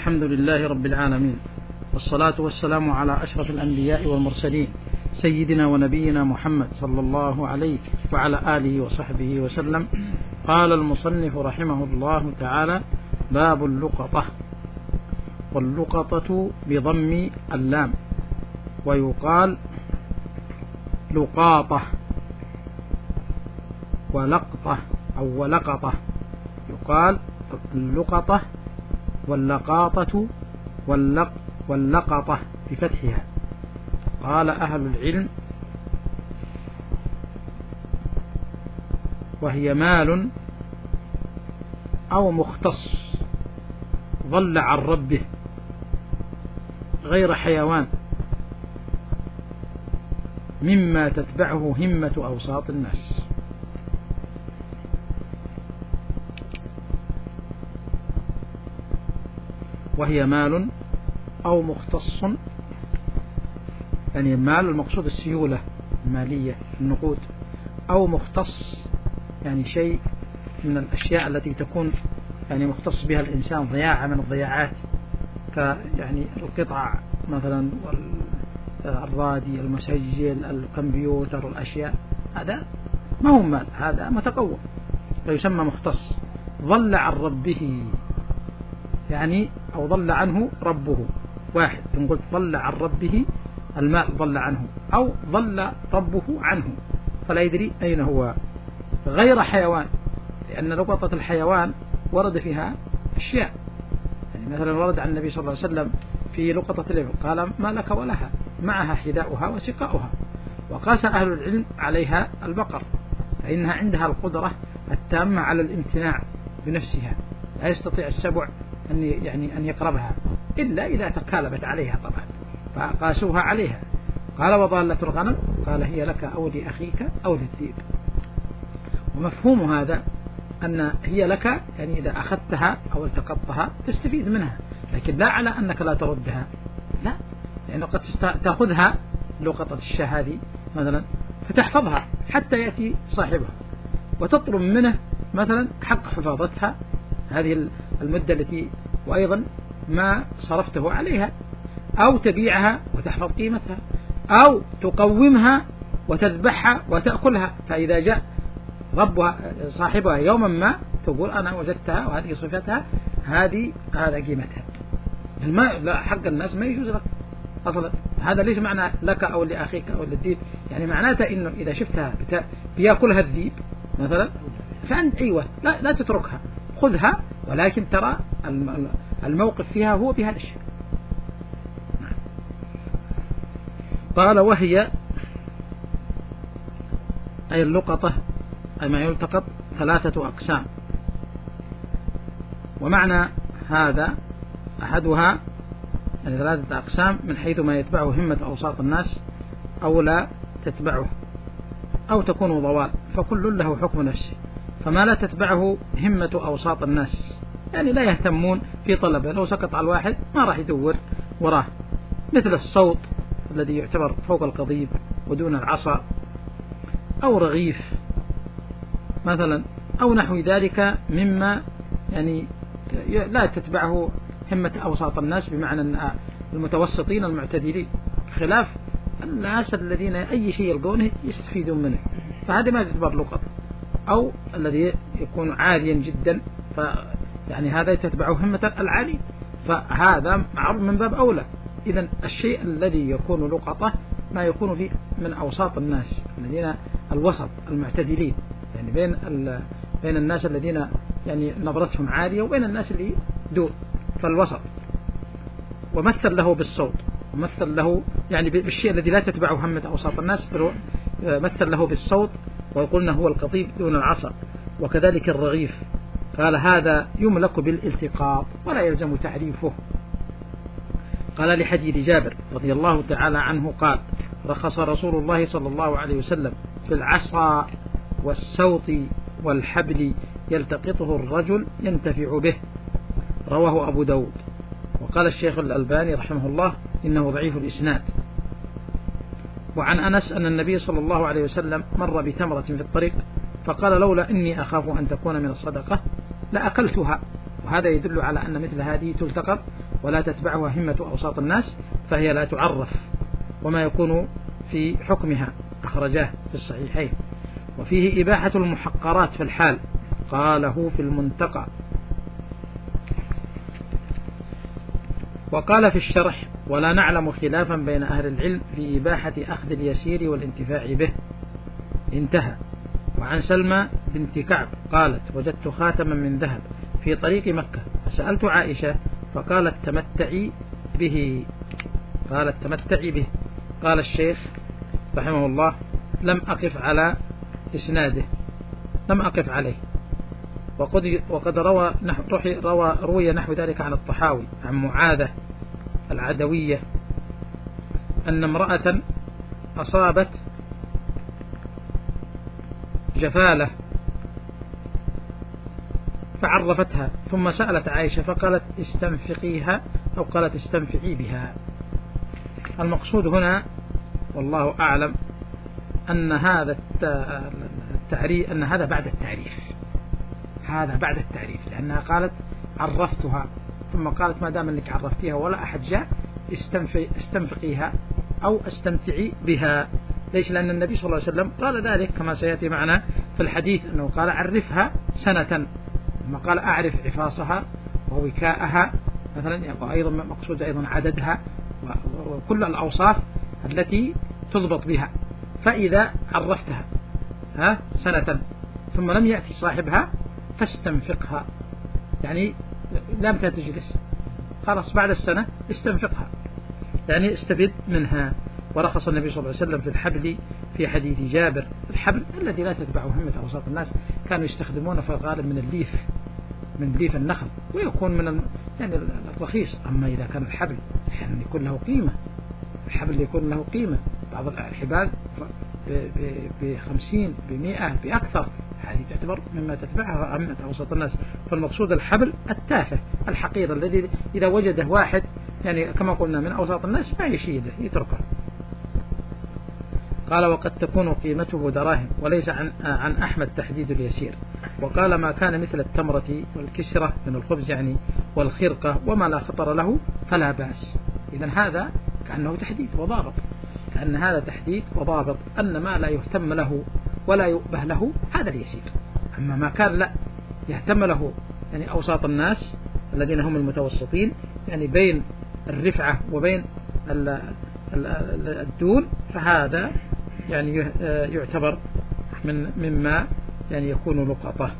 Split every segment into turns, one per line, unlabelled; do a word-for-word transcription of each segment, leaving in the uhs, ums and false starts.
الحمد لله رب العالمين، والصلاة والسلام على أشرف الأنبياء والمرسلين سيدنا ونبينا محمد صلى الله عليه وعلى آله وصحبه وسلم. قال المصنف رحمه الله تعالى: باب اللقطة. واللقطة بضم اللام، ويقال لقاطة ولقطة أو ولقطة، يقال اللقطة واللقاطة واللق واللقطة بفتحها. قال أهل العلم: وهي مال أو مختص ضل عن ربه غير حيوان، مما تتبعه همة أوساط الناس. وهي مال أو مختص، يعني المال المقصود السيولة المالية النقود، أو مختص يعني شيء من الأشياء التي تكون يعني مختص بها الإنسان، ضياعة من الضياعات، ك يعني القطع مثلا والرادي المسجل الكمبيوتر والأشياء، هذا ما هو مال، هذا متقوم فيسمى مختص. ضل عن ربه يعني أو ضل عنه ربه، واحد إن قلت ضل عن ربه المال ضل عنه، أو ضل ربه عنه فلا يدري أين هو. غير حيوان، لأن لقطة الحيوان ورد فيها أشياء، يعني مثلا ورد عن النبي صلى الله عليه وسلم في لقطة الإبل قال: ما لك ولها، معها حذاؤها وسقاؤها. وقاس أهل العلم عليها البقر، فإنها عندها القدرة التامة على الامتناع بنفسها، لا يستطيع السبع أن يعني أن يقربها إلا إذا تكالبت عليها طبعا، فقاسوها عليها. قال: وضالة الغنم قال: هي لك أو لأخيك أو للذئب. ومفهوم هذا أن هي لك يعني إذا أخذتها أو التقطتها تستفيد منها، لكن لا على أنك لا تردها، لا، لأنه قد تأخذها لقطة الشاة هذه مثلا فتحفظها حتى يأتي صاحبها، وتطلب منه مثلا حق حفاظتها هذه المدة التي وأيضا ما صرفته عليها، أو تبيعها وتحفظ قيمتها، أو تقومها وتذبحها وتأكلها، فإذا جاء ربها صاحبها يوما ما تقول: أنا وجدتها وهذه صفتها، هذه هذا قيمتها. الماء لا، حق الناس ما يجوز لك أصلا. هذا ليس معنى لك أو لأخيك أو للذئب، يعني معناته إنه إذا شفتها بيأكلها الذئب مثلا فأنت أيوة لا, لا تتركها، خذها، ولكن ترى الموقف فيها هو بهذا الشكل. قال: وهي أي اللقطة أي ما يلتقط ثلاثة أقسام. ومعنى هذا أحدها يعني ثلاثة أقسام من حيث ما يتبعه همة أوساط الناس أو لا تتبعه، أو تكون ضوال، فكل له حكم نفسه. فما لا تتبعه همة أوساط الناس يعني لا يهتمون في طلبه، لو سقط على الواحد ما راح يدور وراه، مثل الصوت الذي يعتبر فوق القضيب ودون العصا، أو رغيف مثلا، أو نحو ذلك مما يعني لا تتبعه همة أوساط الناس، بمعنى المتوسطين المعتدلين، خلاف الناس الذين أي شيء يلقونه يستفيدون منه، فهذا ما تعتبر لقطة. أو الذي يكون عاليا جدا، ف يعني هذا تتبعه همة العالي، فهذا معروف من باب أولى. إذن الشيء الذي يكون لقطة ما يكون في من أوساط الناس الذين الوسط المعتدلين، يعني بين بين الناس الذين يعني نظرتهم عالية وبين الناس اللي دون، فالوسط. ومثل له بالصوت، ومثل له يعني بالشيء الذي لا تتبعه همة أوساط الناس، مثل له بالصوت وقلنا هو القضيب دون العصا. وكذلك الرغيف، قال: هذا يملك بالالتقاط ولا يلزم تعريفه. قال: لحديث جابر رضي الله تعالى عنه قال: رخص رسول الله صلى الله عليه وسلم في العصا والسوط والحبل يلتقطه الرجل ينتفع به. رواه أبو داود. وقال الشيخ الألباني رحمه الله: إنه ضعيف الإسناد. وعن أنس أن النبي صلى الله عليه وسلم مر بتمرة في الطريق فقال: لولا إني أخاف أن تكون من الصدقة لأكلتها. وهذا يدل على أن مثل هذه تلتقط ولا تتبعها همة أوساط الناس فهي لا تعرف، وما يكون في حكمها أخرجاه في الصحيحين. وفيه إباحة المحقرات في الحال، قاله في المنتقى. وقال في الشرح: ولا نعلم خلافا بين أهل العلم في إباحة أخذ اليسير والانتفاع به. انتهى. وعن سلمى بنت كعب قالت: وجدت خاتما من ذهب في طريق مكة فسألت عائشة فقالت: تمتعي به قالت تمتعي به. قال الشيخ رحمه الله: لم أقف على إسناده لم أقف عليه. وقد, وقد روى, نحو روى روي نحو ذلك عن الطحاوي عن معاذة العدوية أن امرأة أصابت جفالة فعرفتها ثم سألت عائشة فقالت: استنفقيها، أو قالت: استنفعي بها. المقصود هنا والله أعلم أن هذا التعريف أن هذا بعد التعريف هذا بعد التعريف لأنها قالت: عرفتها، ثم قالت: ما دام أنك عرفتيها ولا أحد جاء استنفقيها أو استمتعي بها. ليش؟ لأن النبي صلى الله عليه وسلم قال ذلك كما سيأتي معنا في الحديث، أنه قال: عرفها سنة، ثم قال: أعرف عفاصها ووكاءها مثلا، وأيضا مقصود أيضا عددها وكل الأوصاف التي تضبط بها. فإذا عرفتها ها سنة ثم لم يأتي صاحبها فاستنفقها، يعني لم تجلس، خلاص بعد السنة استنفقها، يعني استفد منها. ورخص النبي صلى الله عليه وسلم في الحبل في حديث جابر، الحبل الذي لا تتبعه همة أوساط الناس، كانوا يستخدمونه في الغالب من الليف من ليف النخل، ويكون من يعني الرخيص. أما إذا كان الحبل يعني يكون له قيمة، الحبل يكون له قيمة، بعض الحبال بخمسين بمئة بأكثر، هذه تعتبر مما تتبعها همة أوساط الناس. فالمقصود الحبل التافه الحقير الذي إذا وجده واحد يعني كما قلنا من أوساط الناس ما يشيده يتركه. قال: وقد تكون قيمته دراهم، وليس عن, عن أحمد تحديد اليسير. وقال: ما كان مثل التمرة والكسرة من الخبز يعني والخرقة وما لا خطر له فلا بأس. إذن هذا كأنه تحديد وضابط، كأن هذا تحديد وضابط، أن ما لا يهتم له ولا يؤبه له هذا اليسير. أما ما كان لا يهتم له يعني أوساط الناس الذين هم المتوسطين، يعني بين الرفعة وبين الدون، فهذا يعني يعتبر من مما يعني يكون لقطة.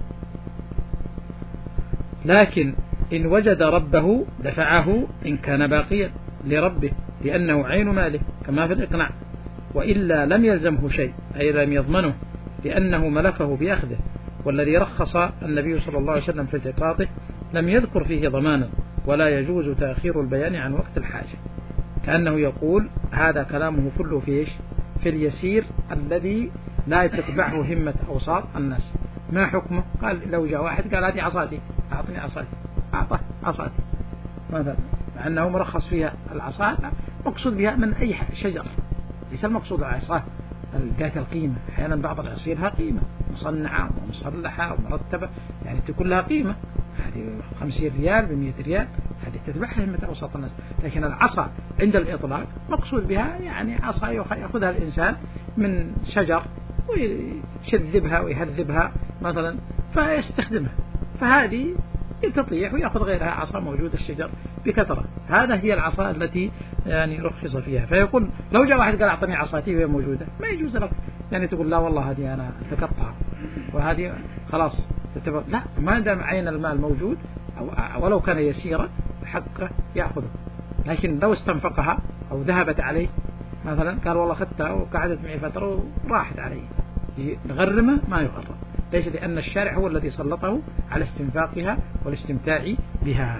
لكن إن وجد ربه دفعه إن كان باقيا لربه، لأنه عين ماله كما في الإقناع، وإلا لم يلزمه شيء، أي لم يضمنه لأنه ملكه بأخذه. والذي رخص النبي صلى الله عليه وسلم في التقاطه لم يذكر فيه ضمانا، ولا يجوز تأخير البيان عن وقت الحاجة، كأنه يقول هذا كلامه كله في إيش؟ في اليسير الذي لا تتبعه همة أوساط الناس. ما حكمه؟ قال: لو جاء واحد قال: هذه عصاتي، أعطني عصاتي، أعطه عصاتي مثلا، مع أنه مرخص فيها العصا، مقصود بها من أي شجر، ليس المقصود العصا ذات القيمة. أحيانا بعض العصير لها قيمة مصنعة ومصلحة ومرتبة، يعني تكون لها قيمة، هذه خمسين ريال بمئة ريال، هذه تتبعها همة أوساط الناس. لكن العصا عند الإطلاق مقصود بها يعني عصا يأخذها الإنسان من شجر ويشذبها ويهذبها مثلا فيستخدمها، فهذه تطيح ويأخذ غيرها عصا موجودة الشجر بكثرة. هذا هي العصا التي يعني رخص فيها. فيقول لو جاء واحد قال: أعطني عصاتي وهي موجودة، ما يجوز لك يعني تقول: لا والله هذه أنا التقطها وهذه خلاص تعتبر. لا، ما دام عين المال موجود أو ولو كان يسيرا حقه يأخذه. لكن لو استنفقها أو ذهبت عليه مثلا، قال والله أخذتها وقعدت معي فترة وراحت علي، نغرمه ما يغرم. ليش؟ لأن الشارع هو الذي سلطه على استنفاقها والاستمتاع بها.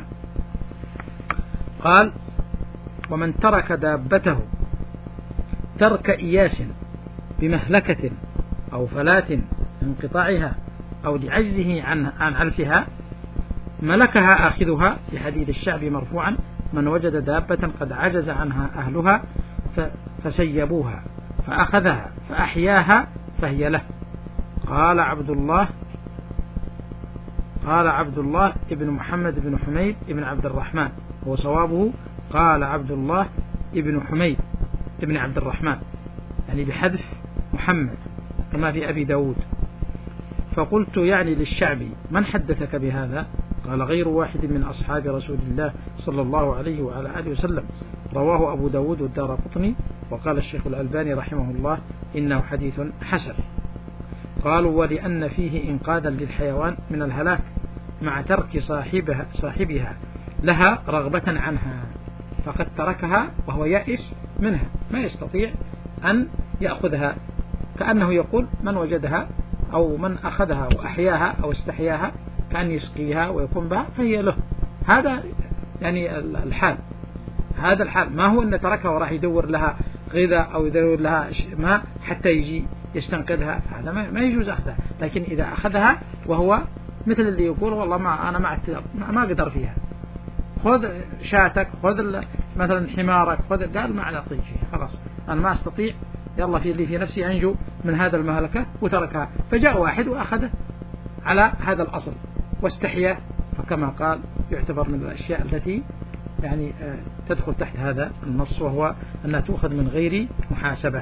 قال: ومن ترك دابته ترك إياس بمهلكة أو فلات انقطاعها أو لعجزه عن عن علفها ملكها آخذها، لحديث الشعبي مرفوعا: من وجد دابة قد عجز عنها أهلها فسيبوها فأخذها فأحياها فهي له. قال عبد الله قال عبد الله ابن محمد بن حميد ابن عبد الرحمن، هو صوابه قال عبد الله ابن حميد ابن عبد الرحمن، يعني بحذف محمد كما في أبي داود. فقلت يعني للشعبي من حدثك بهذا؟ قال غير واحد من أصحاب رسول الله صلى الله عليه وعلى آله وسلم، رواه أبو داود والدارقطني، وقال الشيخ الألباني رحمه الله إنه حديث حسن. قالوا ولأن فيه إنقاذا للحيوان من الهلاك مع ترك صاحبها, صاحبها لها رغبة عنها، فقد تركها وهو يائس منها ما يستطيع أن يأخذها، كأنه يقول من وجدها أو من أخذها وأحياها أو استحياها كأن يسقيها ويقوم بها فهي له. هذا يعني الحال، هذا الحال، ما هو أن تركها وراح يدور لها غذاء أو يدور لها ماء حتى يجي يستنقذها، هذا ما يجوز أخذها. لكن إذا أخذها وهو مثل اللي يقول والله ما أنا ما ما أقدر فيها، خذ شاتك، خذ مثلا حمارك، خذ، قال ما أعطيك شيء، خلاص أنا ما أستطيع، يلا في اللي في نفسي أنجو من هذا المهلكة، وتركها. فجاء واحد وأخذه على هذا الأصل واستحيا، فكما قال يعتبر من الأشياء التي يعني تدخل تحت هذا النص، وهو أنها تؤخذ من غير محاسبة.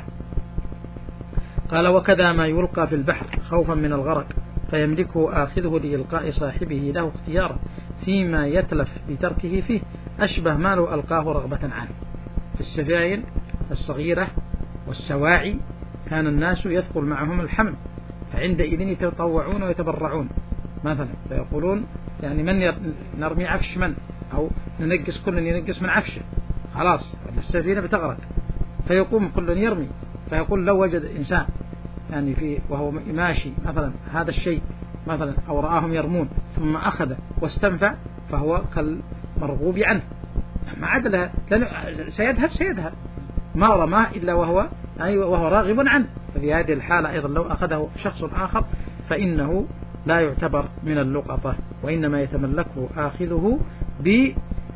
قال وكذا ما يلقى في البحر خوفا من الغرق فيملكه آخذه لإلقاء صاحبه له اختيارا فيما يتلف بتركه فيه، أشبه ما لو ألقاه رغبة عنه. في السفائن الصغيرة والسواعي كان الناس يثقل معهم الحمل، فعندئذ يتطوعون ويتبرعون مثلا، فيقولون يعني من نرمي عفش من، أو ننقص كل ينقص من عفشه، خلاص السفينة بتغرق، فيقوم كل يرمي، فيقول لو وجد إنسان يعني في وهو ماشي مثلا هذا الشيء مثلا أو رآهم يرمون ثم أخذ واستنفع فهو كالمرغوب عنه، ما عدلها لأنه سيذهب سيذهب ما رماه إلا وهو يعني وهو راغب عنه. ففي هذه الحالة أيضا لو أخذه شخص آخر فإنه لا يعتبر من اللقطة، وإنما يتملكه آخذه ب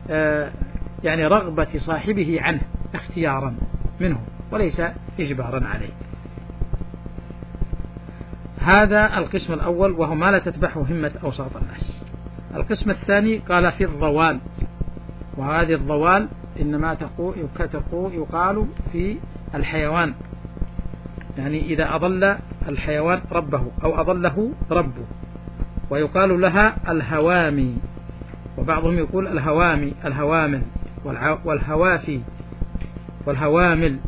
يعني رغبة صاحبه عنه اختيارا منه وليس إجبارا عليه. هذا القسم الأول وهو ما لا تتبعه همة أوساط الناس. القسم الثاني قال في الضوال، وهذه الضوال إنما تقو يقال في الحيوان، يعني إذا أضل الحيوان ربه أو أضله ربه، ويقال لها الهوامي، وبعضهم يقول الهوامي الهوامل والهوافي والهوامل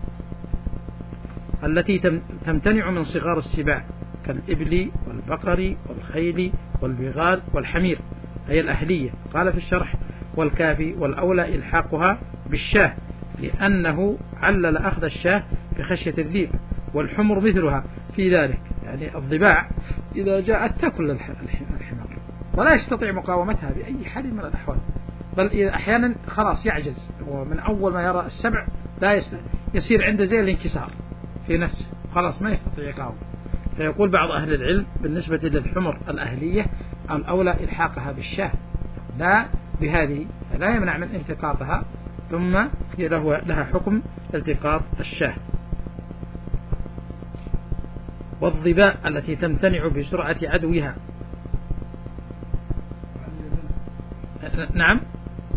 التي تمتنع من صغار السباع كالإبل والبقر والخيل والبغال والحمير هي الأهلية. قال في الشرح والكافي والأولى إلحاقها بالشاه لأنه علل أخذ الشاه بخشية الذيب، والحمر مثلها في ذلك، يعني الضباع إذا جاءت تأكل الحمار ولا يستطيع مقاومتها بأي حال من الأحوال، بل أحيانا خلاص يعجز، ومن أول ما يرى السبع لا يستطيع، يصير عنده زي الانكسار في نفسه، خلاص ما يستطيع يقاوم. فيقول بعض أهل العلم بالنسبة للحمر الأهلية الأولى إلحاقها بالشاه لا بهذه، لا يمنع من التقاطها، ثم لها حكم التقاط الشاه. والضباء التي تمتنع بسرعة عدوها، نعم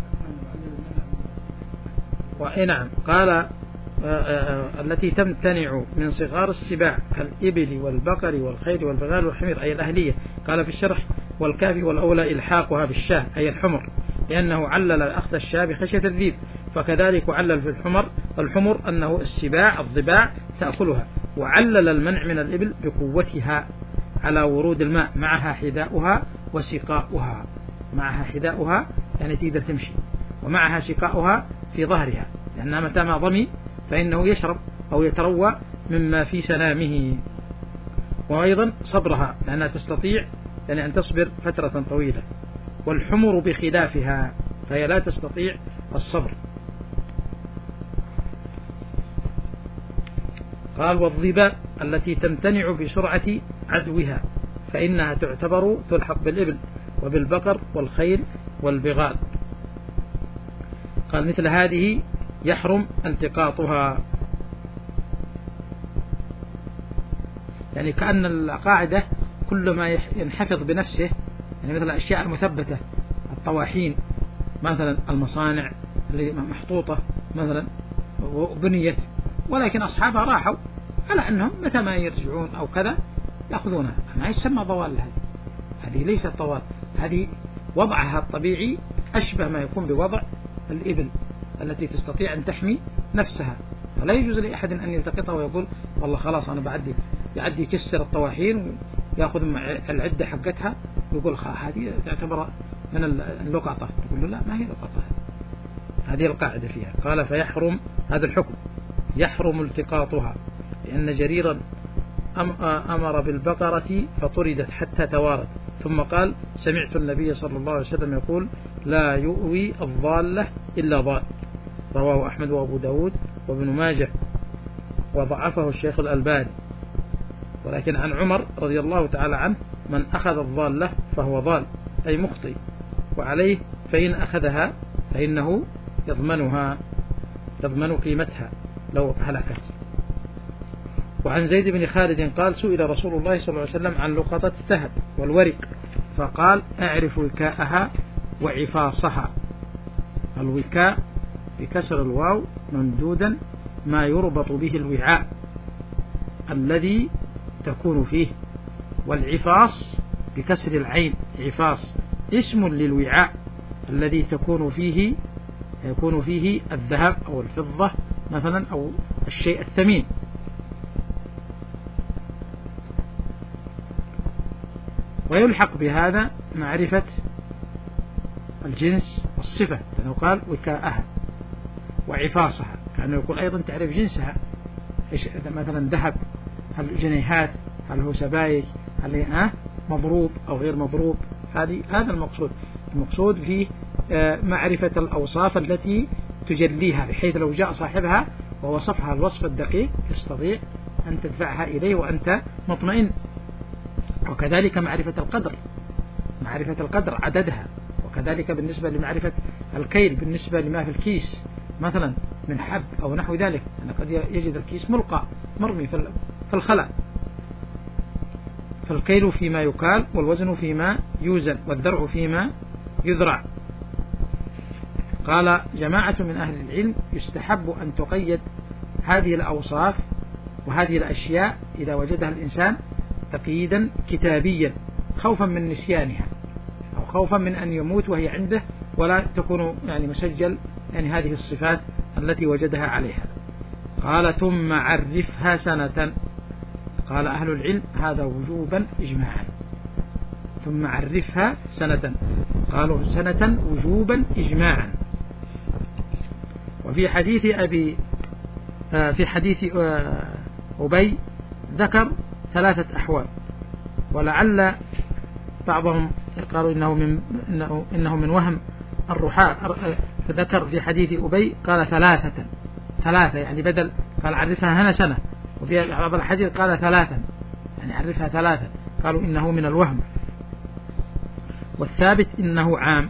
نعم قال التي تمتنع من صغار السباع كالإبل والبقر والخيل والبغال والحمير أي الأهلية. قال في الشرح والكافي والأولى إلحاقها بالشاه أي الحمر، لأنه علل أخذ الشاه بخشية الذيب، فكذلك علل في الحمر الحمر أنه السباع الضباع تأكلها، وعلل المنع من الإبل بقوتها على ورود الماء معها حذاؤها وسقاؤها، معها حذاؤها يعني تقدر تمشي، ومعها سقاؤها في ظهرها لأنها متى ما ضمي فإنه يشرب أو يتروى مما في سنامه، وأيضا صبرها لأنها تستطيع يعني أن تصبر فترة طويلة، والحمر بخلافها فهي لا تستطيع الصبر. قال والضباء التي تمتنع بسرعة عدوها فإنها تعتبر تلحق بالإبل وبالبقر والخيل والبغال. قال مثل هذه يحرم التقاطها، يعني كأن القاعدة كل ما ينحفظ بنفسه يعني مثلا الأشياء المثبتة، الطواحين مثلا، المصانع اللي محطوطة مثلا وبنيت، ولكن أصحابها راحوا على أنهم متى ما يرجعون أو كذا يأخذونها، ما يسمى ضوال لها. هذه ليست طوال، هذه وضعها الطبيعي أشبه ما يكون بوضع الإبل التي تستطيع أن تحمي نفسها، فلا يجوز لأحد أن يلتقطها ويقول والله خلاص أنا بعدي يعدي يكسر الطواحين ويأخذ العدة حقتها ويقول هذه تعتبر من اللقطة، يقول له لا ما هي لقطة، هذه القاعدة فيها. قال فيحرم، هذا الحكم يحرم التقاطها، لأن جريرا أمر بالبقرة فطردت حتى توارت، ثم قال سمعت النبي صلى الله عليه وسلم يقول لا يؤوي الضالة إلا ضال، رواه أحمد وأبو داود وابن ماجه وضعفه الشيخ الألباني. ولكن عن عمر رضي الله تعالى عنه من أخذ الضالة فهو ضال أي مخطئ، وعليه فإن أخذها فإنه يضمنها، يضمن قيمتها لو هلكت. وعن زيد بن خالد قال سئل رسول الله صلى الله عليه وسلم عن لقطة الذهب والورق فقال أعرف وكاءها وعفاصها. الوكاء بكسر الواو ممدودا ما يربط به الوعاء الذي تكون فيه، والعفاص بكسر العين عفاص اسم للوعاء الذي تكون فيه يكون فيه الذهب أو الفضة مثلا أو الشيء الثمين. ويلحق بهذا معرفة الجنس والصفة، لأنه قال وكاءها وعفاصها، كأنه يقول أيضا تعرف جنسها، إيش مثلا ذهب، هل جنيهات، هل هو سبايك، هل هي مضروب أو غير مضروب، هذه هذا المقصود. المقصود فيه معرفة الأوصاف التي تجليها، بحيث لو جاء صاحبها ووصفها الوصف الدقيق يستطيع أن تدفعها إليه وأنت مطمئن. وكذلك معرفة القدر، معرفة القدر عددها، وكذلك بالنسبة لمعرفة الكيل بالنسبة لما في الكيس مثلا من حب أو نحو ذلك، أنا قد يجد الكيس ملقى مرمي في الخلاء. فالكيل فيما يكال، والوزن فيما يوزن، والذرع فيما يذرع. قال جماعة من أهل العلم يستحب أن تقيد هذه الأوصاف وهذه الأشياء إذا وجدها الإنسان تقييدا كتابيا، خوفا من نسيانها أو خوفا من أن يموت وهي عنده ولا تكون يعني مسجل يعني هذه الصفات التي وجدها عليها. قال ثم عرفها سنة، قال أهل العلم هذا وجوبا إجماعا، ثم عرفها سنة، قالوا سنة وجوبا إجماعا. وفي حديث أبي في حديث أبي ذكر ثلاثة أحوال، ولعل بعضهم قالوا إنه من إنه, إنه من وهم الرحاء، فذكر في حديث أبي قال ثلاثة ثلاثة يعني بدل قال عرفها هنا سنة، وفي بعض الحديث قال ثلاثا يعني عرفها ثلاثة، قالوا إنه من الوهم، والثابت إنه عام،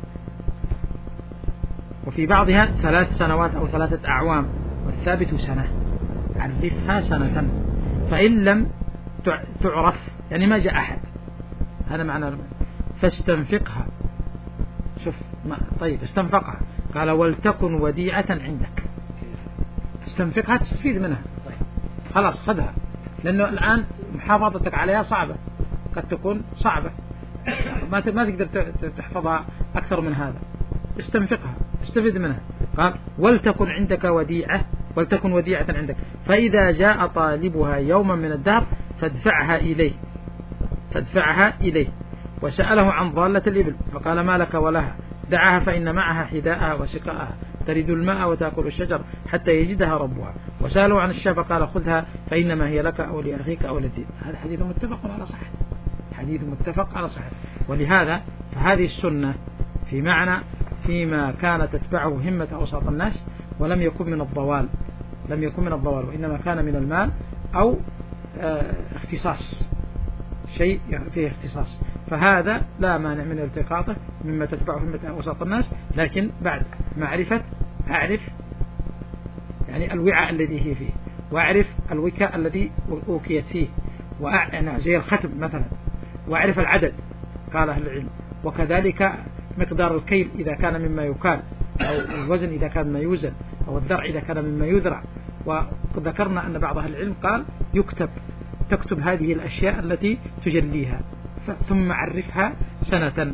وفي بعضها ثلاث سنوات أو ثلاثة أعوام، والثابت سنة. عرفها سنة، فإن لم تعرف يعني ما جاء أحد، هذا معنى فاستنفقها. شوف طيب استنفقها، قال ولتكن وديعة عندك، استنفقها تستفيد منها، طيب خلاص خذها، لأنه الآن محافظتك عليها صعبة، قد تكون صعبة ما ما تقدر تحفظها أكثر من هذا، استنفقها استفيد منها. قال ولتكن عندك وديعة، ولتكن وديعة عندك، فإذا جاء طالبها يوما من الدهر فادفعها إليه، فادفعها إليه. وسأله عن ضالة الإبل فقال ما لك ولها، دعاها فإن معها حداءها وسقاءها، ترد الماء وتأكل الشجر حتى يجدها ربها. وسأله عن الشاة فقال خذها فإنما هي لك أو لأخيك أو للذئب. هذا حديث متفق على صحته، حديث متفق على صحته. ولهذا فهذه السنة في معنى فيما كان تتبعه همة أوساط الناس، ولم يكن من الضوال، لم يكن من الضوال وإنما كان من المال أو اه اختصاص، شيء فيه اختصاص، فهذا لا مانع من التقاطه مما تتبعه همة أوساط الناس، لكن بعد معرفة أعرف يعني الوعاء الذي هي فيه، وأعرف الوكاء الذي أوكيت فيه، وأعرف زي الختم مثلا، وأعرف العدد، قال أهل العلم. وكذلك مقدار الكيل إذا كان مما يكال، أو الوزن إذا كان مما يوزن، أو الذرع إذا كان مما يذرع. وذكرنا أن بعض أهل العلم قال يكتب، تكتب هذه الأشياء التي تجليها ثم عرفها سنة.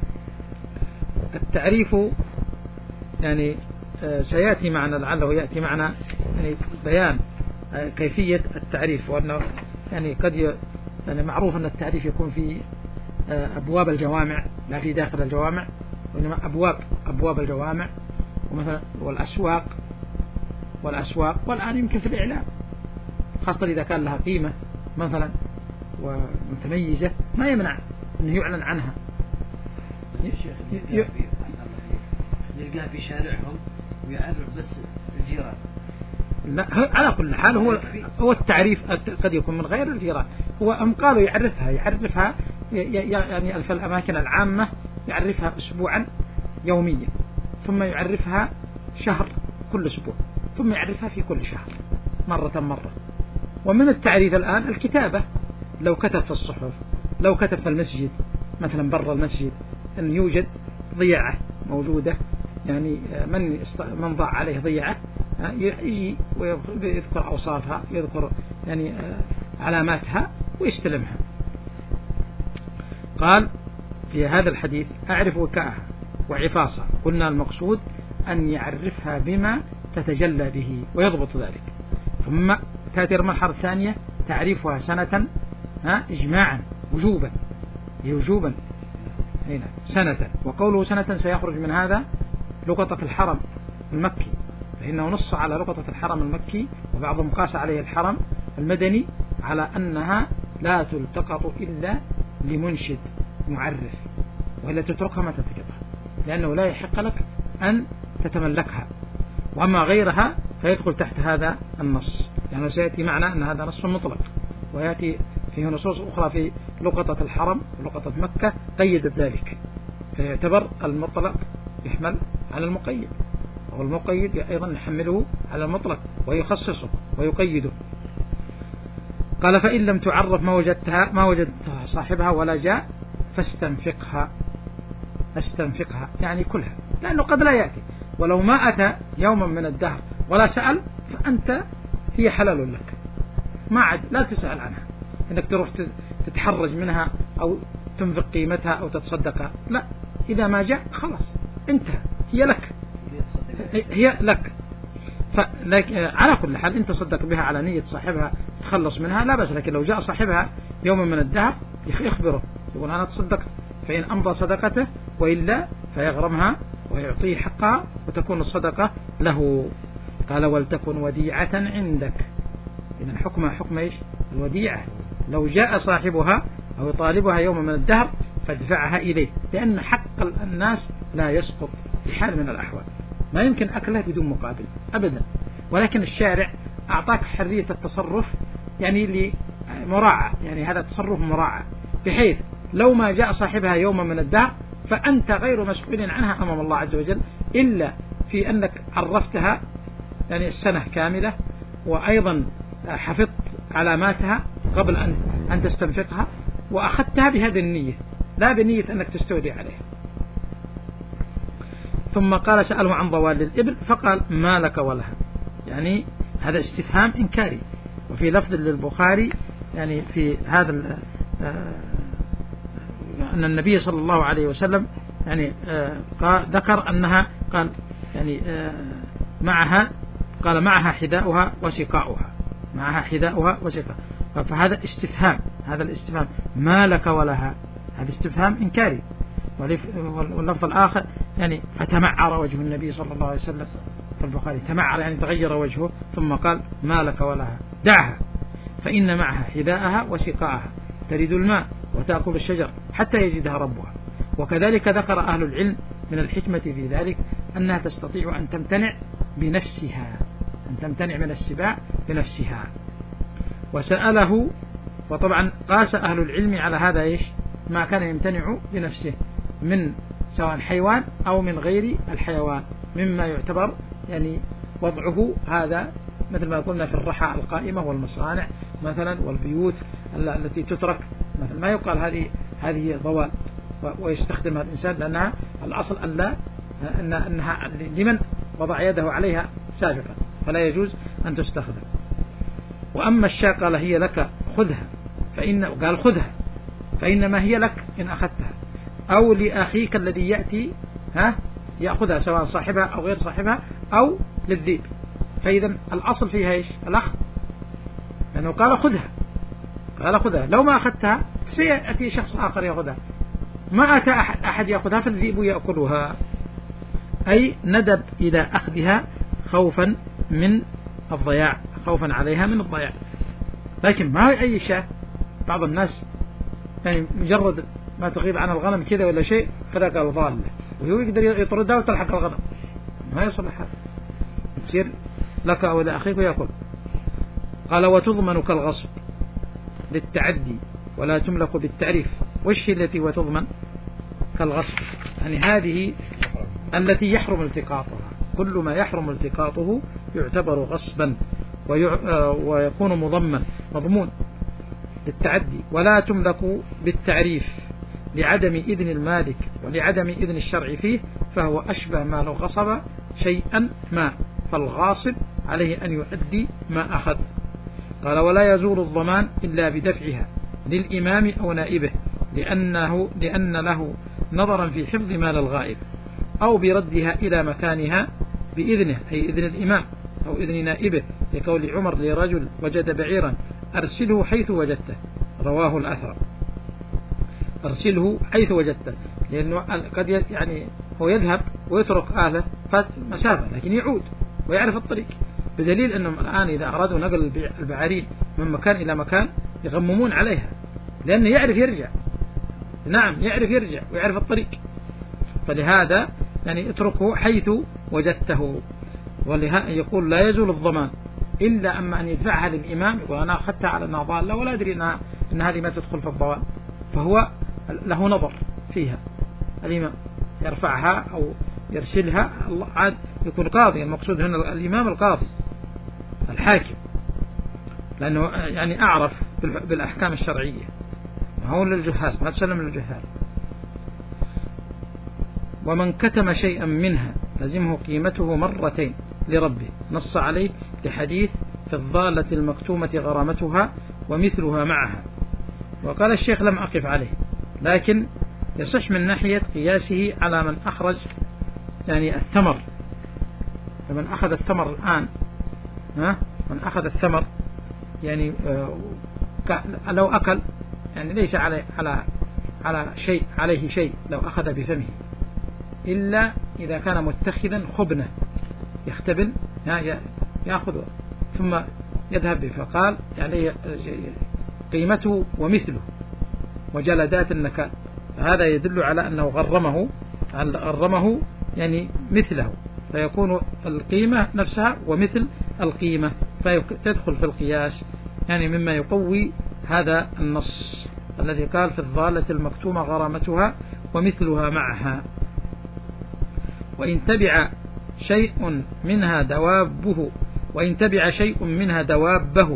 التعريف يعني سيأتي معنا، لعله يأتي معنا يعني بيان كيفية التعريف، وأنه يعني قد يعني معروف أن التعريف يكون في أبواب الجوامع لا في داخل الجوامع، وإنما أبواب أبواب الجوامع ومثلا والأسواق والأسواق والآن يمكن في الإعلام، خاصة إذا كان لها قيمة مثلا ومتميزة ما يمنع أنه يعلن عنها.
يلقاه في شارعهم ويعرف بس الجيران.
لا على كل حال هو هو التعريف قد يكون من غير الجيران. هو أم قالوا يعرفها يعرفها يعني في الأماكن العامة يعرفها أسبوعا يوميا، ثم يعرفها شهر كل أسبوع، ثم يعرفها في كل شهر مرة مرة. ومن التعريف الآن الكتابة، لو كتب في الصحف، لو كتب في المسجد مثلا برا المسجد أن يوجد ضيعة موجودة، يعني من من ضاع عليه ضيعة يجي ويذكر أوصافها، يذكر يعني علاماتها ويستلمها. قال في هذا الحديث أعرف وكاءها وعفاصها، قلنا المقصود أن يعرفها بما تتجلى به ويضبط ذلك. ثم تأتي المرحلة الثانية تعريفها سنة، ها إجماعا وجوبا وجوبا هنا سنة. وقوله سنة سيخرج من هذا لقطة الحرم المكي، فإنه نص على لقطة الحرم المكي، وبعضهم قاس عليه الحرم المدني على أنها لا تلتقط إلا لمنشد معرف، وإلا تتركها ما تلتقطها، لأنه لا يحق لك أن تتملكها. وأما غيرها فيدخل تحت هذا النص، يعني سيأتي معنا أن هذا نص مطلق، ويأتي فيه نصوص أخرى في لقطة الحرم ولقطة مكة قيدت ذلك، فيعتبر المطلق يحمل على المقيد، والمقيد أيضا يحمله على المطلق ويخصصه ويقيده. قال فإن لم تعرف ما وجدتها ما وجدت صاحبها ولا جاء فاستنفقها، استنفقها يعني كلها، لأنه قد لا يأتي، ولو ما أتى يوما من الدهر ولا سأل فأنت هي حلال لك، ما عاد لا تسأل عنها إنك تروح تتحرج منها أو تنفق قيمتها أو تتصدقها، لا، إذا ما جاء خلاص انتهى، هي لك هي لك. على كل حال انت تصدق بها على نية صاحبها تخلص منها لا بأس، لكن لو جاء صاحبها يوما من الدهر يخبره يقول أنا تصدقت، فإن أمضى صدقته، وإلا فيغرمها ويعطيه حقها وتكون الصدقة له. قال ولتكن وديعة عندك، إذن حكمها حكم إيش؟ الوديعة. لو جاء صاحبها أو طالبها يوم من الدهر فادفعها إليه، لأن حق الناس لا يسقط بحال من الأحوال، ما يمكن أكله بدون مقابل أبدا، ولكن الشارع أعطاك حرية التصرف يعني لمراعاة، يعني هذا تصرف مراعاة، بحيث لو ما جاء صاحبها يوم من الدهر فأنت غير مسؤول عنها أمام الله عز وجل، إلا في أنك عرفتها يعني السنة كاملة، وأيضا حفظت علاماتها قبل أن أن تستنفقها، وأخذتها بهذه النية لا بنية أنك تستودع عليها. ثم قال سأله عن ضوال الإبل فقال ما لك ولها، يعني هذا استفهام إنكاري. وفي لفظ للبخاري يعني في هذا أن النبي صلى الله عليه وسلم يعني قال ذكر أنها قال يعني معها قال معها حذاؤها وسقاؤها، معها حذاؤها وسقاؤها، فهذا استفهام، هذا الاستفهام ما لك ولها هذا استفهام إنكاري. واللفظ الآخر يعني فتمعر وجه النبي صلى الله عليه وسلم في البخاري، تمعر يعني تغير وجهه، ثم قال ما لك ولها دعها فإن معها حذاءها وسقاءها تريد الماء وتأكل الشجر حتى يجدها ربها. وكذلك ذكر أهل العلم من الحكمة في ذلك أنها تستطيع أن تمتنع بنفسها، أن تمتنع من السباع بنفسها. وسأله، وطبعا قاس أهل العلم على هذا إيش؟ ما كان يمتنع بنفسه من سواء حيوان أو من غير الحيوان، مما يعتبر يعني وضعه هذا مثل ما قلنا في الرحى القائمة والمصانع مثلا والبيوت التي تترك مثلا، ما يقال هذه هذه ضوال، ويستخدمها الإنسان، لأنها الأصل أن لا أن أنها لمن وضع يده عليها سابقا، فلا يجوز أن تستخدم. وأما الشاة قال هي لك خذها، فإن قال خذها فإنما هي لك إن أخذتها، أو لأخيك الذي يأتي ها يأخذها سواء صاحبها أو غير صاحبها، أو للذئب. فإذا الأصل فيها إيش؟ الأخذ، لأنه قال خذها، قال خذها. لو ما أخذتها سيأتي شخص آخر يأخذها، ما أتى أحد, أحد يأخذها فالذئب يأكلها، أي ندب إلى أخذها خوفا من الضياع، خوفا عليها من الضياع. لكن ما أي شيء، بعض الناس يعني مجرد ما تغيب عن الغنم كذا ولا شيء فذا قال ضالة، وهو يقدر يطردها وتلحق الغنم، ما يصلح هذا، تصير لك أو لأخيك ويأكل. قال وتضمن كالغصب للتعدي ولا تملك بالتعريف. وش هي التي وتضمن كالغصب؟ يعني هذه التي يحرم التقاطها، كل ما يحرم التقاطه يعتبر غصبا ويكون مضمن مضمون للتعدي. ولا تملك بالتعريف لعدم إذن المالك ولعدم إذن الشرع فيه، فهو أشبه ما لو غصب شيئا ما، فالغاصب عليه أن يؤدي ما أخذ. قال ولا يزول الضمان إلا بدفعها للإمام أو نائبه، لأنه لأن له نظرا في حفظ مال الغائب، أو بردها إلى مكانها بإذنه أي إذن الإمام أو إذن نائبه، لقول عمر لرجل وجد بعيرا أرسله حيث وجدته، رواه الأثر. أرسله حيث وجدته، لأنه قد يعني هو يذهب ويترك أهله مسافة لكن يعود ويعرف الطريق، بدليل أنهم الآن إذا أرادوا نقل البعارين من مكان إلى مكان يغممون عليها، لأنه يعرف يرجع، نعم يعرف يرجع ويعرف الطريق، فلهذا يعني اتركه حيث وجدته. ولهذا يقول لا يزول الضمان إلا أما أن يدفعها للإمام، يقول أنا أخذتها على أنها ضالة ولا أدري أنها أن هذه ما تدخل في الضوان، فهو له نظر فيها، الإمام يرفعها أو يرسلها، الله عاد يكون قاضي، المقصود هنا الإمام القاضي الحاكم، لأنه يعني أعرف بالأحكام الشرعية، هو للجهال ما تسلم للجهال. ومن كتم شيئا منها لزمه قيمته مرتين لربه، نص عليه لحديث في الضالة المكتومة غرامتها ومثلها معها. وقال الشيخ لم أقف عليه، لكن يصح من ناحية قياسه على من أخرج يعني الثمر، فمن أخذ الثمر الآن ها من أخذ الثمر يعني لو أكل يعني ليس على على على شيء عليه شيء لو أخذ بفمه، إلا إذا كان متخذا خبنة يختبن يأخذه ثم يذهب به، فقال يعني قيمته ومثله وجلدات النكال، هذا يدل على أنه غرمه غرمه يعني مثله، فيكون القيمة نفسها ومثل القيمة، فتدخل في القياس، يعني مما يقوي هذا النص الذي قال في الضالة المكتومة غرامتها ومثلها معها. وإن تبع شيء منها دوابه وإن تبع شيء منها دوابه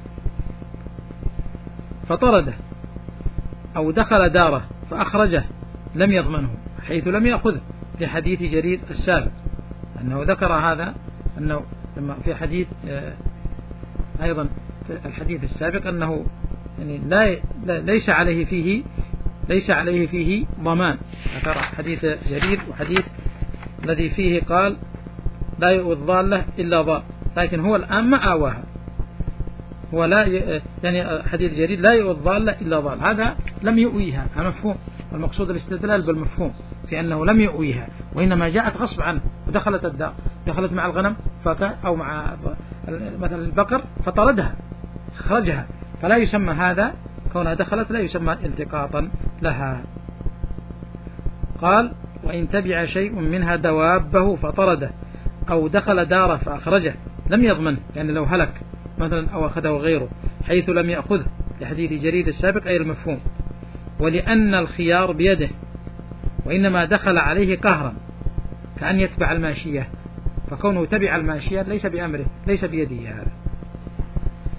فطرده أو دخل داره فأخرجه لم يضمنه حيث لم يأخذه، لحديث جرير السابق أنه ذكر هذا، أنه لما في حديث أيضا في الحديث السابق أنه يعني لا ليس عليه فيه ليس عليه فيه ضمان، ذكر حديث جرير وحديث الذي فيه قال لا يؤوي الضالة إلا ضال، لكن هو الآن ما آواها، هو لا يعني حديث جرير لا يؤوي الضالة إلا ضال، هذا لم يؤويها، هذا مفهوم، المقصود الاستدلال بالمفهوم في أنه لم يؤويها، وإنما جاءت غصب عنه ودخلت الدار، دخلت مع الغنم أو مع مثلا البقر فطردها خرجها، فلا يسمى هذا كونها دخلت لا يسمى التقاطا لها. قال وإن تبع شيء منها دوابه فطرده أو دخل داره فأخرجه لم يضمن، يعني لو هلك مثلا أو أخذه غيره حيث لم يأخذه، لحديث جرير السابق أي المفهوم. ولأن الخيار بيده وإنما دخل عليه قهرا كأن يتبع الماشية، فكونه تبع الماشية ليس بأمره ليس بيده هذا.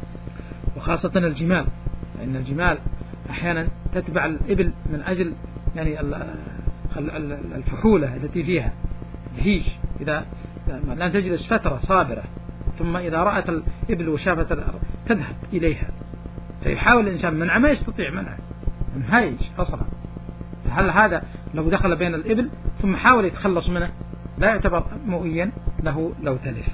وخاصة الجمال، فإن الجمال أحيانا تتبع الإبل من أجل يعني الفحولة التي فيها هيج، إذا لا تجلس فترة صابرة، ثم إذا رأت الإبل وشافت تذهب إليها، فيحاول الإنسان منعها ما يستطيع منعها، هايج أصلا. هل هذا لو دخل بين الإبل ثم حاول يتخلص منه لا يعتبر مؤيا له لو تلف؟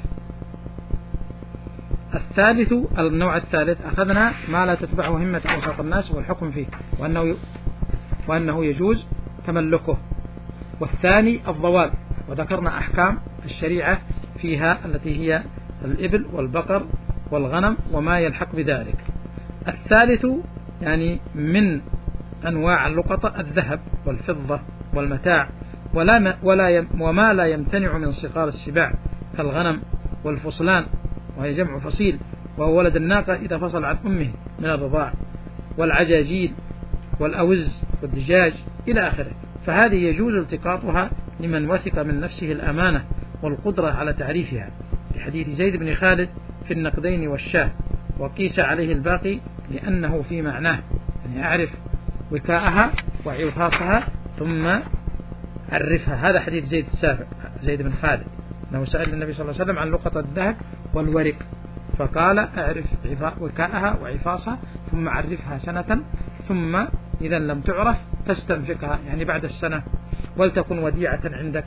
الثالث، النوع الثالث أخذنا ما لا تتبعه همة أوسط الناس والحكم فيه، وأنه وأنه يجوز تملكه. والثاني الضوال، وذكرنا أحكام الشريعة فيها التي هي الإبل والبقر والغنم وما يلحق بذلك. الثالث يعني من أنواع اللقطة الذهب والفضة والمتاع، ولا ولا يم وما لا يمتنع من صغار السباع كالغنم والفصلان، وهي جمع فصيل وهو ولد الناقة إذا فصل عن أمه من الرضاع، والعجاجيل والأوز والدجاج إلى آخره. فهذه يجوز التقاطها لمن وثق من نفسه الأمانة والقدرة على تعريفها، لحديث زيد بن خالد في النقدين والشاه، وقيس عليه الباقي لأنه في معناه، يعني أعرف وكاءها وعفاصها ثم عرفها. هذا حديث زيد السابع زيد بن خالد أنه سأل النبي صلى الله عليه وسلم عن لقطة الذهب والورق، فقال أعرف وكاءها وعفاصها ثم عرفها سنة، ثم إذا لم تعرف تستنفقها، يعني بعد السنة، ولتكن وديعة عندك.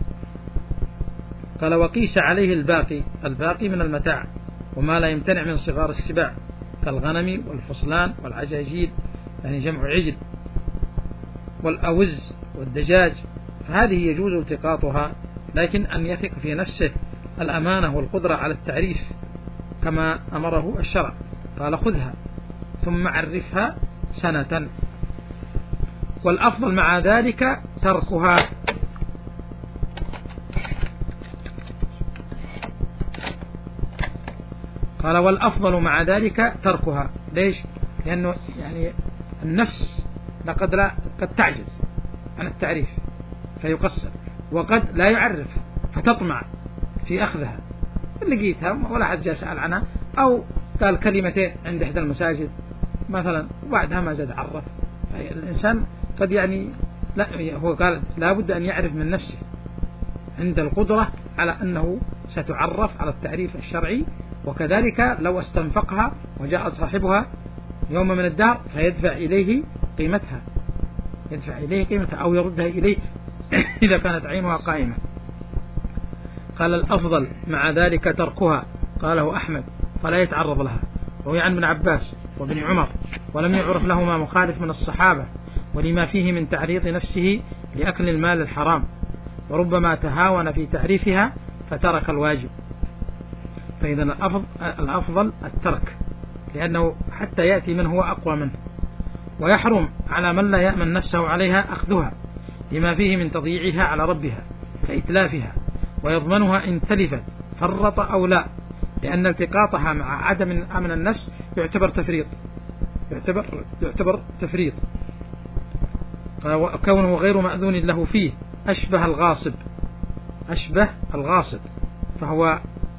قال وقيس عليه الباقي، الباقي من المتاع وما لا يمتنع من صغار السباع كالغنم والفصلان والعجاجيل، يعني جمع عجل، والأوز والدجاج، فهذه يجوز التقاطها، لكن أن يثق في نفسه الأمانة والقدرة على التعريف كما أمره الشرع. قال خذها ثم عرفها سنة، والأفضل مع ذلك تركها. قال والأفضل مع ذلك تركها. ليش؟ لأنه يعني النفس لقد لا قد تعجز عن التعريف فيقصر، وقد لا يعرف فتطمع في أخذها، لقيتها ولا حد جاء سأل عنها، أو قال كلمتين عند إحدى المساجد مثلا وبعدها ما زاد عرف. الإنسان قد يعني لا، هو قال لا بد أن يعرف من نفسه عند القدرة على أنه ستعرف على التعريف الشرعي، وكذلك لو استنفقها وجاء صاحبها يوم من الدهر فيدفع إليه قيمتها، يدفع إليه قيمتها أو يردها إليه إذا كانت عينها قائمة. قال الأفضل مع ذلك تركها، قاله أحمد، فلا يتعرض لها. وهي عن ابن عباس وابن عمر، ولم يعرف لهما مخالف من الصحابة، ولما فيه من تعريض نفسه لأكل المال الحرام، وربما تهاون في تعريفها فترك الواجب. فإذا الأفضل, الأفضل الترك، لأنه حتى يأتي من هو أقوى منه. ويحرم على من لا يأمن نفسه عليها أخذها، لما فيه من تضييعها على ربها كإتلافها، ويضمنها إن تلفت فرط أو لا، لأن التقاطها مع عدم أمن النفس يعتبر تفريط، يعتبر, يعتبر تفريط كونه غير مأذون له فيه، أشبه الغاصب، أشبه الغاصب فهو.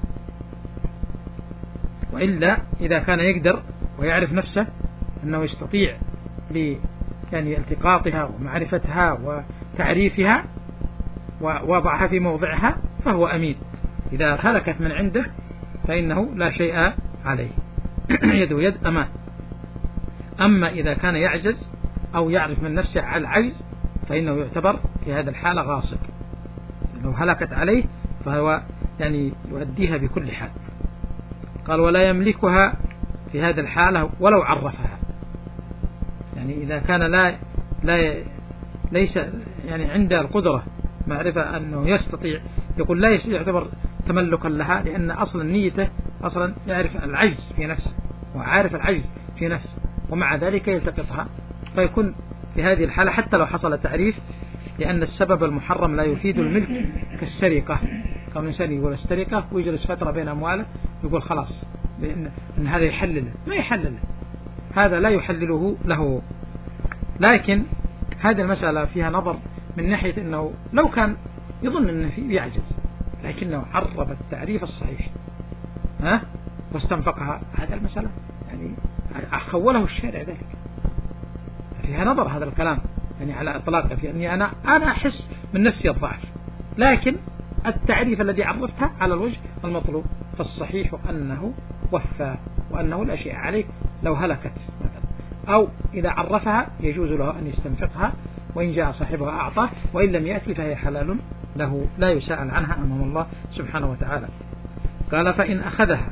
وإلا إذا كان يقدر ويعرف نفسه أنه يستطيع ل يعني التقاطها ومعرفتها وتعريفها ووضعها في موضعها فهو أمين. إذا هلكت من عنده فإنه لا شيء عليه يد يد أمان. أما إذا كان يعجز أو يعرف من نفسه على العجز فإنه يعتبر في هذا الحالة غاصب، لو هلكت عليه فهو يعني يؤديها بكل حال. قال ولا يملكها في هذا الحالة ولو عرفها، يعني إذا كان لا لا ليس يعني عنده القدرة معرفة أنه يستطيع، يقول لا يعتبر تملكا لها، لأن أصلا نيته أصلا يعرف العجز في نفسه وعارف العجز في نفسه، ومع ذلك يلتقطها، فيكون في هذه الحالة حتى لو حصل تعريف، لأن السبب المحرم لا يفيد الملك كالسرقة. كون إنسان يقول السرقة ويجلس فترة بين أمواله يقول خلاص بأن إن هذا يحلله، ما يحلله، هذا لا يحلله له. لكن هذه المسألة فيها نظر من ناحية أنه لو كان يظن أنه يعجز لكنه عرف التعريف الصحيح ها واستنفقها، هذا المسألة يعني خوله الشارع ذلك، فيها نظر هذا الكلام. يعني على إطلاقه، في أني أنا أنا أحس من نفسي الضعف، لكن التعريف الذي عرفتها على الوجه المطلوب، فالصحيح أنه وفى وأنه لا شيء عليك لو هلكت مثلا، أو إذا عرفها يجوز له أن يستنفقها، وإن جاء صاحبها أعطاه، وإن لم يأتي فهي حلال له لا يسأل عنها أمام الله سبحانه وتعالى. قال فإن أخذها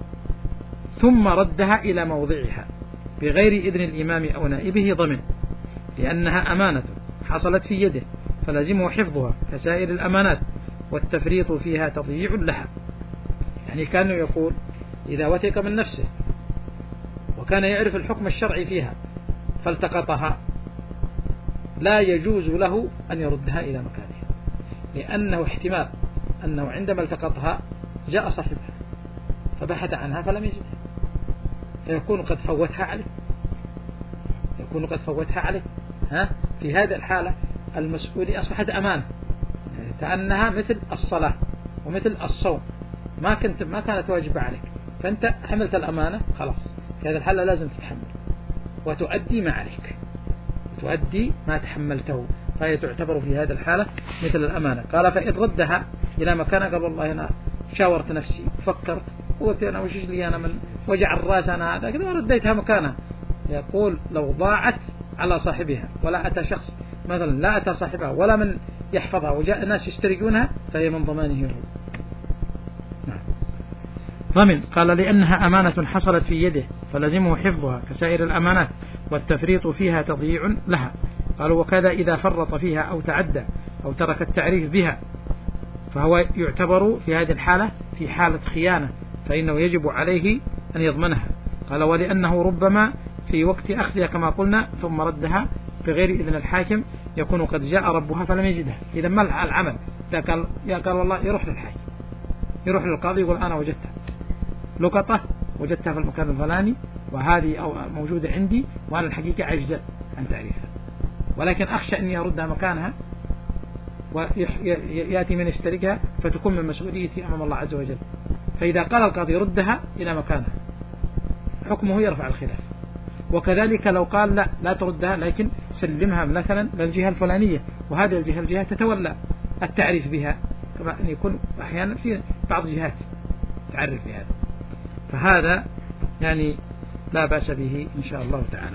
ثم ردها إلى موضعها بغير إذن الإمام أو نائبه ضمن، لأنها أمانة حصلت في يده فلازمه حفظها كسائر الأمانات، والتفريط فيها تضييع لها. يعني كان يقول إذا وثق من نفسه وكان يعرف الحكم الشرعي فيها فالتقطها لا يجوز له أن يردها إلى مكانها، لأنه احتمال أنه عندما التقطها جاء صاحبها فبحث عنها فلم يجدها، فيكون قد فوتها عليه يكون قد فوتها عليه ها؟ في هذه الحالة المسؤولية أصبحت أمانة، كأنها مثل الصلاة ومثل الصوم، ما كنت ما كانت واجبة عليك، فأنت حملت الأمانة خلاص، في هذه الحالة لازم تتحمل وتؤدي ما عليك، تؤدي ما تحملته، فهي تعتبر في هذه الحالة مثل الأمانة. قال فإن ردها إلى مكان، قال والله أنا شاورت نفسي وفكرت وقلت أنا وش لي أنا من وجع الرأس أنا هذا كذا ورديتها مكانها، يقول لو ضاعت على صاحبها ولا أتى شخص مثلا لا أتى صاحبها ولا من يحفظها وجاء الناس يسترقونها فهي من ضمانه هو. نعم. ضمن قال لأنها أمانة حصلت في يده فلزمه حفظها كسائر الأمانات، والتفريط فيها تضييع لها. قالوا وكذا إذا فرط فيها أو تعدى أو ترك التعريف بها فهو يعتبر في هذه الحالة في حالة خيانة، فإنه يجب عليه أن يضمنها. قال ولأنه ربما في وقت أخذها كما قلنا ثم ردها بغير إذن الحاكم يكون قد جاء ربها فلم يجدها، إذا ما العمل؟ إذا قال يا قال والله يروح للحاكم يروح للقاضي يقول أنا وجدتها لقطة وجدتها في المكان الفلاني وهذه أو موجودة عندي وأنا الحقيقة عجز عن تعريفها، ولكن أخشى أني أردها مكانها ويأتي من يسترقها فتكون من مسؤوليتي أمام الله عز وجل. فإذا قال القاضي ردها إلى مكانها حكمه يرفع الخلاف. وكذلك لو قال لا لا تردها لكن سلمها مثلا للجهة الفلانية وهذه الجهة الجهة تتولى التعريف بها، كما أن يكون أحيانا في بعض الجهات تعرف بهذا، فهذا يعني لا بأس به إن شاء الله تعالى.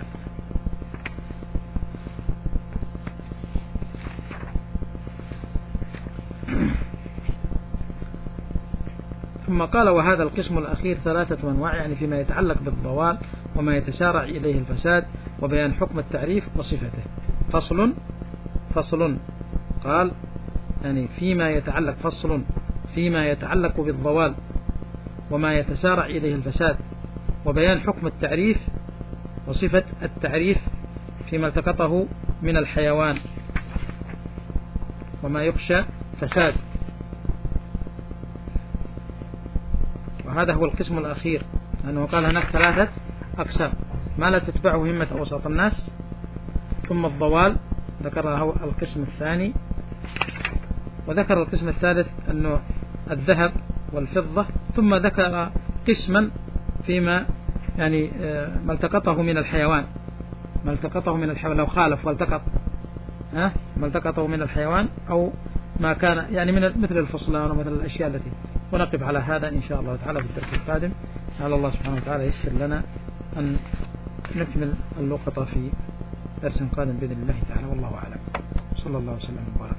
ثم قال وهذا القسم الأخير ثلاثة أنواع، يعني فيما يتعلق بالضوال وما يتسارع إليه الفساد وبيان حكم التعريف وصفته. فصل فصل قال يعني فيما يتعلق فصل فيما يتعلق بالضوال وما يتسارع إليه الفساد وبيان حكم التعريف وصفة التعريف فيما التقطه من الحيوان وما يخشى فساد. وهذا هو القسم الأخير، لأنه قال هناك ثلاثة أقسام ما لا تتبعه همة أوساط الناس، ثم الضوال ذكره القسم الثاني، وذكر القسم الثالث أنه الذهب والفضة، ثم ذكر قسما فيما يعني ما التقطه من الحيوان ما التقطه من الحيوان لو خالف والتقط ها ما التقطه من الحيوان أو ما كان يعني من مثل الفصلان ومثل الأشياء التي. ونقف على هذا إن شاء الله تعالى في الدرس القادم. على الله سبحانه وتعالى يسر لنا أن نكمل اللقطة في درس قادم بإذن الله تعالى، والله أعلم. صلى الله وسلم وبارك.